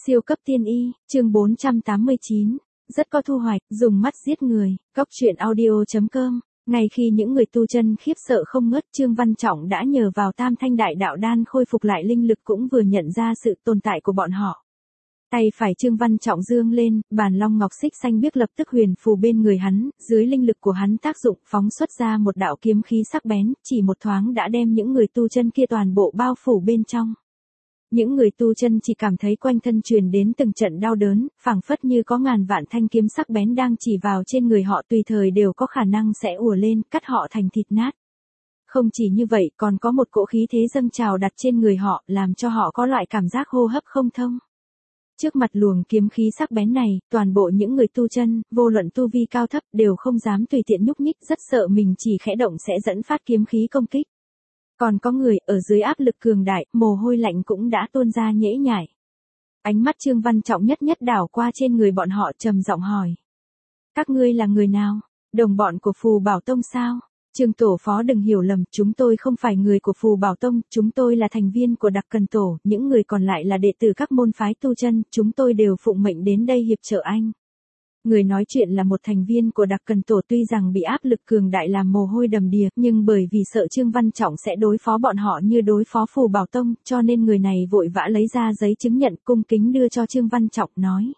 Siêu cấp tiên y, chương 489, rất có thu hoạch, dùng mắt giết người, Cóc truyện audio.com. Ngay khi những người tu chân khiếp sợ không ngớt, Trương Văn Trọng đã nhờ vào Tam Thanh Đại Đạo Đan khôi phục lại linh lực, cũng vừa nhận ra sự tồn tại của bọn họ. Tay phải Trương Văn Trọng dương lên, bàn long ngọc xích xanh biếc lập tức huyền phù bên người hắn, dưới linh lực của hắn tác dụng phóng xuất ra một đạo kiếm khí sắc bén, chỉ một thoáng đã đem những người tu chân kia toàn bộ bao phủ bên trong. Những người tu chân chỉ cảm thấy quanh thân truyền đến từng trận đau đớn, phảng phất như có ngàn vạn thanh kiếm sắc bén đang chỉ vào trên người họ, tùy thời đều có khả năng sẽ ùa lên, cắt họ thành thịt nát. Không chỉ như vậy, còn có một cỗ khí thế dâng trào đặt trên người họ, làm cho họ có loại cảm giác hô hấp không thông. Trước mặt luồng kiếm khí sắc bén này, toàn bộ những người tu chân, vô luận tu vi cao thấp, đều không dám tùy tiện nhúc nhích, rất sợ mình chỉ khẽ động sẽ dẫn phát kiếm khí công kích. Còn có người, ở dưới áp lực cường đại, mồ hôi lạnh cũng đã tuôn ra nhễ nhại. Ánh mắt Trương Văn Trọng nhất nhất đảo qua trên người bọn họ, trầm giọng hỏi. Các ngươi là người nào? Đồng bọn của Phù Bảo Tông sao? Trương Tổ Phó đừng hiểu lầm, chúng tôi không phải người của Phù Bảo Tông, chúng tôi là thành viên của Đặc Cần Tổ, những người còn lại là đệ tử các môn phái tu chân, chúng tôi đều phụng mệnh đến đây hiệp trợ anh. Người nói chuyện là một thành viên của Đặc Cần Tổ, tuy rằng bị áp lực cường đại làm mồ hôi đầm đìa, nhưng bởi vì sợ Trương Văn Trọng sẽ đối phó bọn họ như đối phó Phù Bảo Tông, cho nên người này vội vã lấy ra giấy chứng nhận cung kính đưa cho Trương Văn Trọng, nói.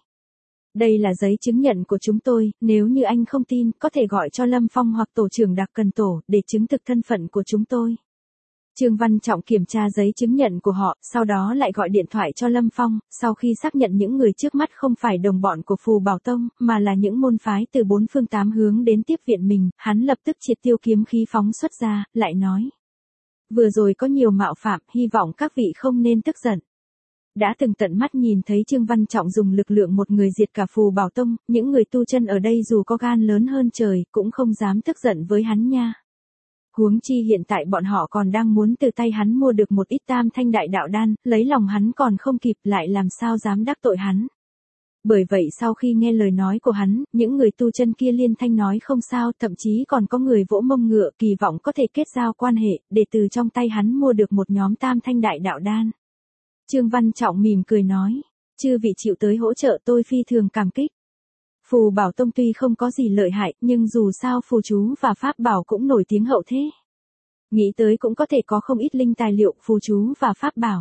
Đây là giấy chứng nhận của chúng tôi, nếu như anh không tin, có thể gọi cho Lâm Phong hoặc tổ trưởng Đặc Cần Tổ, để chứng thực thân phận của chúng tôi. Trương Văn Trọng kiểm tra giấy chứng nhận của họ, sau đó lại gọi điện thoại cho Lâm Phong, sau khi xác nhận những người trước mắt không phải đồng bọn của Phù Bảo Tông, mà là những môn phái từ bốn phương tám hướng đến tiếp viện mình, hắn lập tức triệt tiêu kiếm khí phóng xuất ra, lại nói. Vừa rồi có nhiều mạo phạm, hy vọng các vị không nên tức giận. Đã từng tận mắt nhìn thấy Trương Văn Trọng dùng lực lượng một người diệt cả Phù Bảo Tông, những người tu chân ở đây dù có gan lớn hơn trời, cũng không dám tức giận với hắn nha. Huống chi hiện tại bọn họ còn đang muốn từ tay hắn mua được một ít Tam Thanh Đại Đạo Đan, lấy lòng hắn còn không kịp, lại làm sao dám đắc tội hắn. Bởi vậy sau khi nghe lời nói của hắn, những người tu chân kia liên thanh nói không sao, thậm chí còn có người vỗ mông ngựa, kỳ vọng có thể kết giao quan hệ, để từ trong tay hắn mua được một nhóm Tam Thanh Đại Đạo Đan. Trương Văn Trọng mỉm cười nói, chư vị chịu tới hỗ trợ tôi phi thường cảm kích. Phù Bảo Tông tuy không có gì lợi hại, nhưng dù sao phù chú và pháp bảo cũng nổi tiếng hậu thế. Nghĩ tới cũng có thể có không ít linh tài liệu, phù chú và pháp bảo.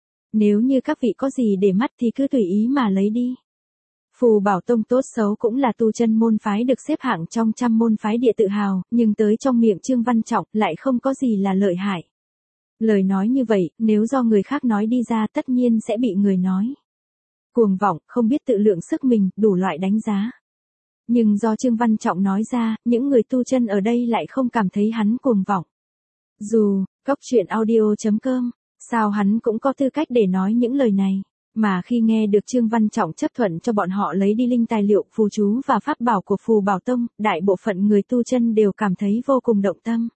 Nếu như các vị có gì để mắt thì cứ tùy ý mà lấy đi. Phù Bảo Tông tốt xấu cũng là tu chân môn phái được xếp hạng trong 100 môn phái địa tự hào, nhưng tới trong miệng Trương Văn Trọng lại không có gì là lợi hại. Lời nói như vậy, nếu do người khác nói đi ra tất nhiên sẽ bị người nói cuồng vọng, không biết tự lượng sức mình, đủ loại đánh giá. Nhưng do Trương Văn Trọng nói ra, những người tu chân ở đây lại không cảm thấy hắn cuồng vọng. Dù, Cóc truyện audio.com, sao hắn cũng có tư cách để nói những lời này. Mà khi nghe được Trương Văn Trọng chấp thuận cho bọn họ lấy đi linh tài liệu, phù chú và pháp bảo của Phù Bảo Tông, đại bộ phận người tu chân đều cảm thấy vô cùng động tâm.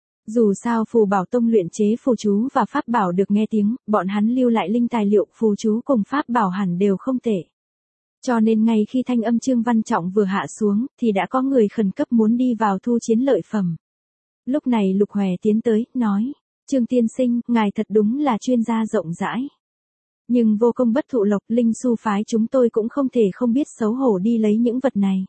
Dù sao Phù Bảo Tông luyện chế phù chú và pháp bảo được nghe tiếng, bọn hắn lưu lại linh tài liệu, phù chú cùng pháp bảo hẳn đều không tệ. Cho nên ngay khi thanh âm Trương Văn Trọng vừa hạ xuống, thì đã có người khẩn cấp muốn đi vào thu chiến lợi phẩm. Lúc này Lục Hòe tiến tới, nói, Trương tiên sinh, ngài thật đúng là chuyên gia rộng rãi. Nhưng vô công bất thụ lộc, linh su phái chúng tôi cũng không thể không biết xấu hổ đi lấy những vật này.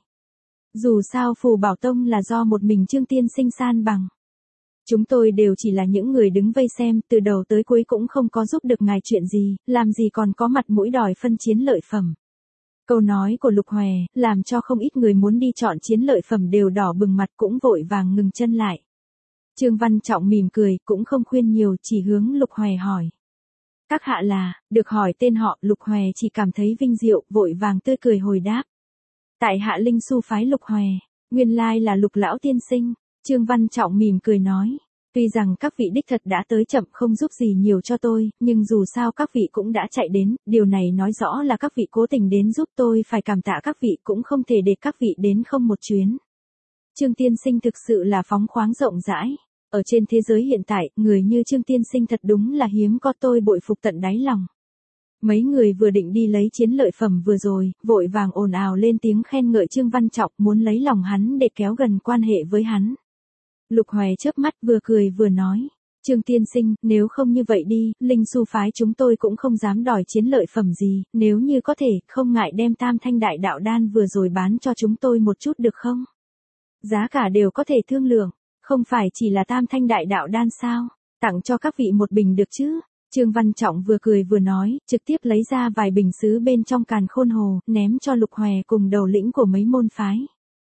Dù sao Phù Bảo Tông là do một mình Trương tiên sinh san bằng. Chúng tôi đều chỉ là những người đứng vây xem, từ đầu tới cuối cũng không có giúp được ngài chuyện gì, làm gì còn có mặt mũi đòi phân chiến lợi phẩm. Câu nói của Lục Hòe, làm cho không ít người muốn đi chọn chiến lợi phẩm đều đỏ bừng mặt, cũng vội vàng ngừng chân lại. Trương Văn Trọng mỉm cười, cũng không khuyên nhiều, chỉ hướng Lục Hòe hỏi. Các hạ là, được hỏi tên họ, Lục Hòe chỉ cảm thấy vinh diệu, vội vàng tươi cười hồi đáp. Tại hạ linh su phái Lục Hòe, nguyên lai là Lục lão tiên sinh. Trương Văn Trọng mỉm cười nói, tuy rằng các vị đích thật đã tới chậm không giúp gì nhiều cho tôi, nhưng dù sao các vị cũng đã chạy đến, điều này nói rõ là các vị cố tình đến giúp tôi, phải cảm tạ các vị, cũng không thể để các vị đến không một chuyến. Trương tiên sinh thực sự là phóng khoáng rộng rãi. Ở trên thế giới hiện tại, người như Trương tiên sinh thật đúng là hiếm có, tôi bội phục tận đáy lòng. Mấy người vừa định đi lấy chiến lợi phẩm vừa rồi, vội vàng ồn ào lên tiếng khen ngợi Trương Văn Trọng, muốn lấy lòng hắn để kéo gần quan hệ với hắn. Lục Hòe chớp mắt vừa cười vừa nói, Trương tiên sinh, nếu không như vậy đi, Linh Su phái chúng tôi cũng không dám đòi chiến lợi phẩm gì, nếu như có thể, không ngại đem Tam Thanh Đại Đạo Đan vừa rồi bán cho chúng tôi một chút được không? Giá cả đều có thể thương lượng, không phải chỉ là Tam Thanh Đại Đạo Đan sao, tặng cho các vị một bình được chứ? Trương Văn Trọng vừa cười vừa nói, trực tiếp lấy ra vài bình sứ bên trong càn khôn hồ, ném cho Lục Hòe cùng đầu lĩnh của mấy môn phái.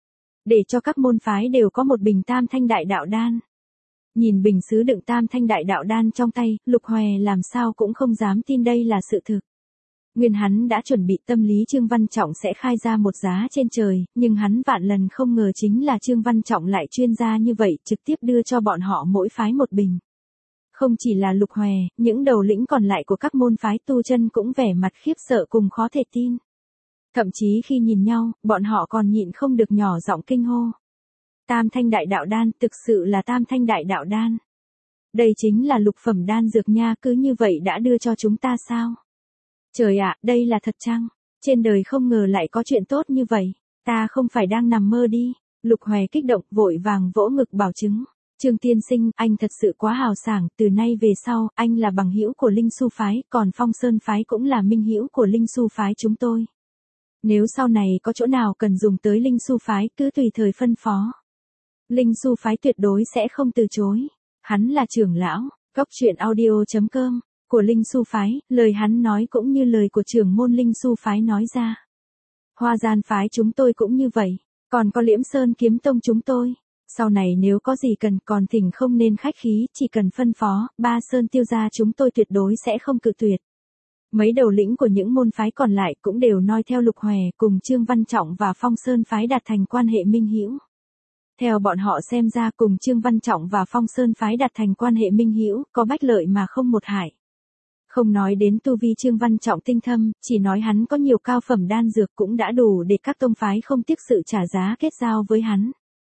Để cho các môn phái đều có một bình Tam Thanh Đại Đạo Đan. Nhìn bình sứ đựng Tam Thanh Đại Đạo Đan trong tay, Lục Hòe làm sao cũng không dám tin đây là sự thực. Nguyên hắn đã chuẩn bị tâm lý Trương Văn Trọng sẽ khai ra một giá trên trời, nhưng hắn vạn lần không ngờ chính là Trương Văn Trọng lại chuyên gia như vậy, trực tiếp đưa cho bọn họ mỗi phái một bình. Không chỉ là Lục Hòe, những đầu lĩnh còn lại của các môn phái tu chân cũng vẻ mặt khiếp sợ cùng khó thể tin. Thậm chí khi nhìn nhau, bọn họ còn nhịn không được nhỏ giọng kinh hô. Tam Thanh Đại Đạo Đan, thực sự là Tam Thanh Đại Đạo Đan. Đây chính là lục phẩm đan dược nha, cứ như vậy đã đưa cho chúng ta sao? Trời ạ, đây là thật chăng? Trên đời không ngờ lại có chuyện tốt như vậy. Ta không phải đang nằm mơ đi. Lục Hòe kích động, vội vàng vỗ ngực bảo chứng. Trương tiên sinh, anh thật sự quá hào sảng, từ nay về sau, anh là bằng hữu của Linh Su phái, còn Phong Sơn phái cũng là minh hữu của Linh Su phái chúng tôi. Nếu sau này có chỗ nào cần dùng tới Linh Su phái, cứ tùy thời phân phó. Linh Su phái tuyệt đối sẽ không từ chối. Hắn là trưởng lão, góc truyện audio.com, của Linh Su phái, lời hắn nói cũng như lời của trưởng môn Linh Su phái nói ra. Hoa Gian phái chúng tôi cũng như vậy, còn có Liễm Sơn kiếm tông chúng tôi. Sau này nếu có gì cần còn thỉnh không nên khách khí, chỉ cần phân phó, Ba Sơn Tiêu gia chúng tôi tuyệt đối sẽ không cự tuyệt. Mấy đầu lĩnh của những môn phái còn lại cũng đều noi theo Lục Hòe cùng Trương Văn Trọng và Phong Sơn phái đạt thành quan hệ minh hữu. Theo bọn họ xem ra cùng Trương Văn Trọng và Phong Sơn phái đạt thành quan hệ minh hữu, có bách lợi mà không một hại. Không nói đến tu vi Trương Văn Trọng tinh thâm, chỉ nói hắn có nhiều cao phẩm đan dược cũng đã đủ để các tông phái không tiếc sự trả giá kết giao với hắn.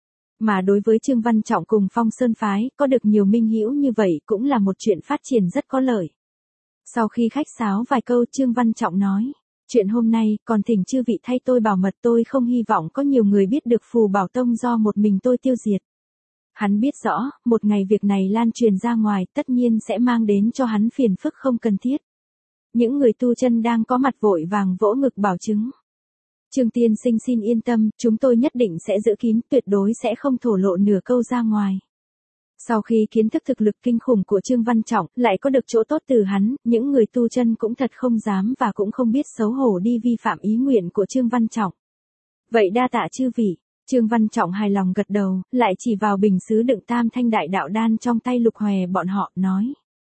Mà đối với Trương Văn Trọng cùng Phong Sơn phái, có được nhiều minh hữu như vậy cũng là một chuyện phát triển rất có lợi. Sau khi khách sáo vài câu, Trương Văn Trọng nói, chuyện hôm nay, còn thỉnh chư vị thay tôi bảo mật, tôi không hy vọng có nhiều người biết được Phù Bảo Tông do một mình tôi tiêu diệt. Hắn biết rõ, một ngày việc này lan truyền ra ngoài tất nhiên sẽ mang đến cho hắn phiền phức không cần thiết. Những người tu chân đang có mặt vội vàng vỗ ngực bảo chứng. Trương tiên sinh xin yên tâm, chúng tôi nhất định sẽ giữ kín, tuyệt đối sẽ không thổ lộ nửa câu ra ngoài. Sau khi kiến thức thực lực kinh khủng của Trương Văn Trọng, lại có được chỗ tốt từ hắn, những người tu chân cũng thật không dám và cũng không biết xấu hổ đi vi phạm ý nguyện của Trương Văn Trọng. Vậy đa tạ chư vị. Trương Văn Trọng hài lòng gật đầu, lại chỉ vào bình sứ đựng Tam Thanh Đại Đạo Đan trong tay Lục Hòe bọn họ, nói.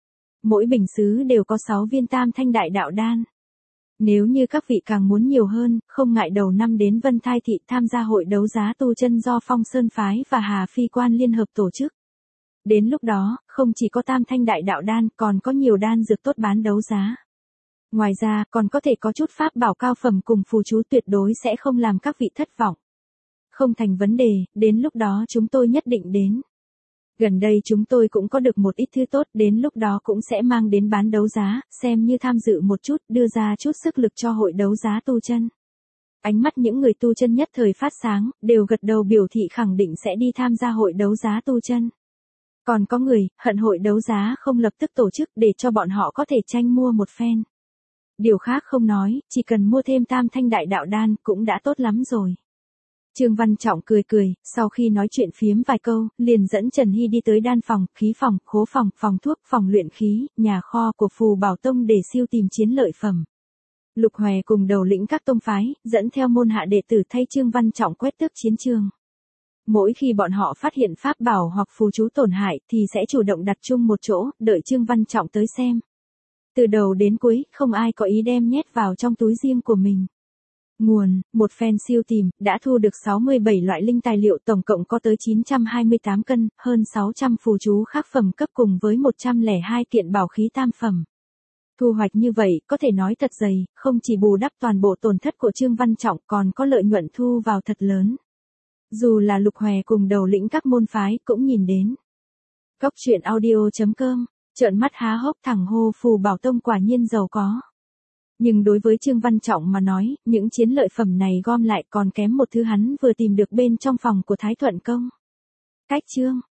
Mỗi bình sứ đều có 6 viên Tam Thanh Đại Đạo Đan. Nếu như các vị càng muốn nhiều hơn, không ngại đầu năm đến Vân Thai Thị tham gia hội đấu giá tu chân do Phong Sơn phái và Hà Phi Quan liên hợp tổ chức. Đến lúc đó, không chỉ có Tam Thanh Đại Đạo Đan, còn có nhiều đan dược tốt bán đấu giá. Ngoài ra, còn có thể có chút pháp bảo cao phẩm cùng phù chú, tuyệt đối sẽ không làm các vị thất vọng. Không thành vấn đề, đến lúc đó chúng tôi nhất định đến. Gần đây chúng tôi cũng có được một ít thứ tốt, đến lúc đó cũng sẽ mang đến bán đấu giá, xem như tham dự một chút, đưa ra chút sức lực cho hội đấu giá tu chân. Ánh mắt những người tu chân nhất thời phát sáng, đều gật đầu biểu thị khẳng định sẽ đi tham gia hội đấu giá tu chân. Còn có người, hận hội đấu giá không lập tức tổ chức để cho bọn họ có thể tranh mua một phen. Điều khác không nói, chỉ cần mua thêm Tam Thanh Đại Đạo Đan cũng đã tốt lắm rồi. Trương Văn Trọng cười cười, sau khi nói chuyện phiếm vài câu, liền dẫn Trần Hy đi tới đan phòng, khí phòng, khố phòng, phòng thuốc, phòng luyện khí, nhà kho của Phù Bảo Tông để siêu tìm chiến lợi phẩm. Lục Hòe cùng đầu lĩnh các tông phái, dẫn theo môn hạ đệ tử thay Trương Văn Trọng quét tước chiến trường. Mỗi khi bọn họ phát hiện pháp bảo hoặc phù chú tổn hại thì sẽ chủ động đặt chung một chỗ, đợi Trương Văn Trọng tới xem. Từ đầu đến cuối, không ai có ý đem nhét vào trong túi riêng của mình. Nguồn, một phen siêu tìm, đã thu được 67 loại linh tài liệu, tổng cộng có tới 928 cân, hơn 600 phù chú khác phẩm cấp cùng với 102 kiện bảo khí tam phẩm. Thu hoạch như vậy, có thể nói thật dày, không chỉ bù đắp toàn bộ tổn thất của Trương Văn Trọng còn có lợi nhuận thu vào thật lớn. Dù là Lục Hòe cùng đầu lĩnh các môn phái cũng nhìn đến. Góc truyện audio.com, trợn mắt há hốc thẳng hô Phù Bảo Tông quả nhiên giàu có. Nhưng đối với Trương Văn Trọng mà nói, những chiến lợi phẩm này gom lại còn kém một thứ hắn vừa tìm được bên trong phòng của Thái Thuận Công. Cách chương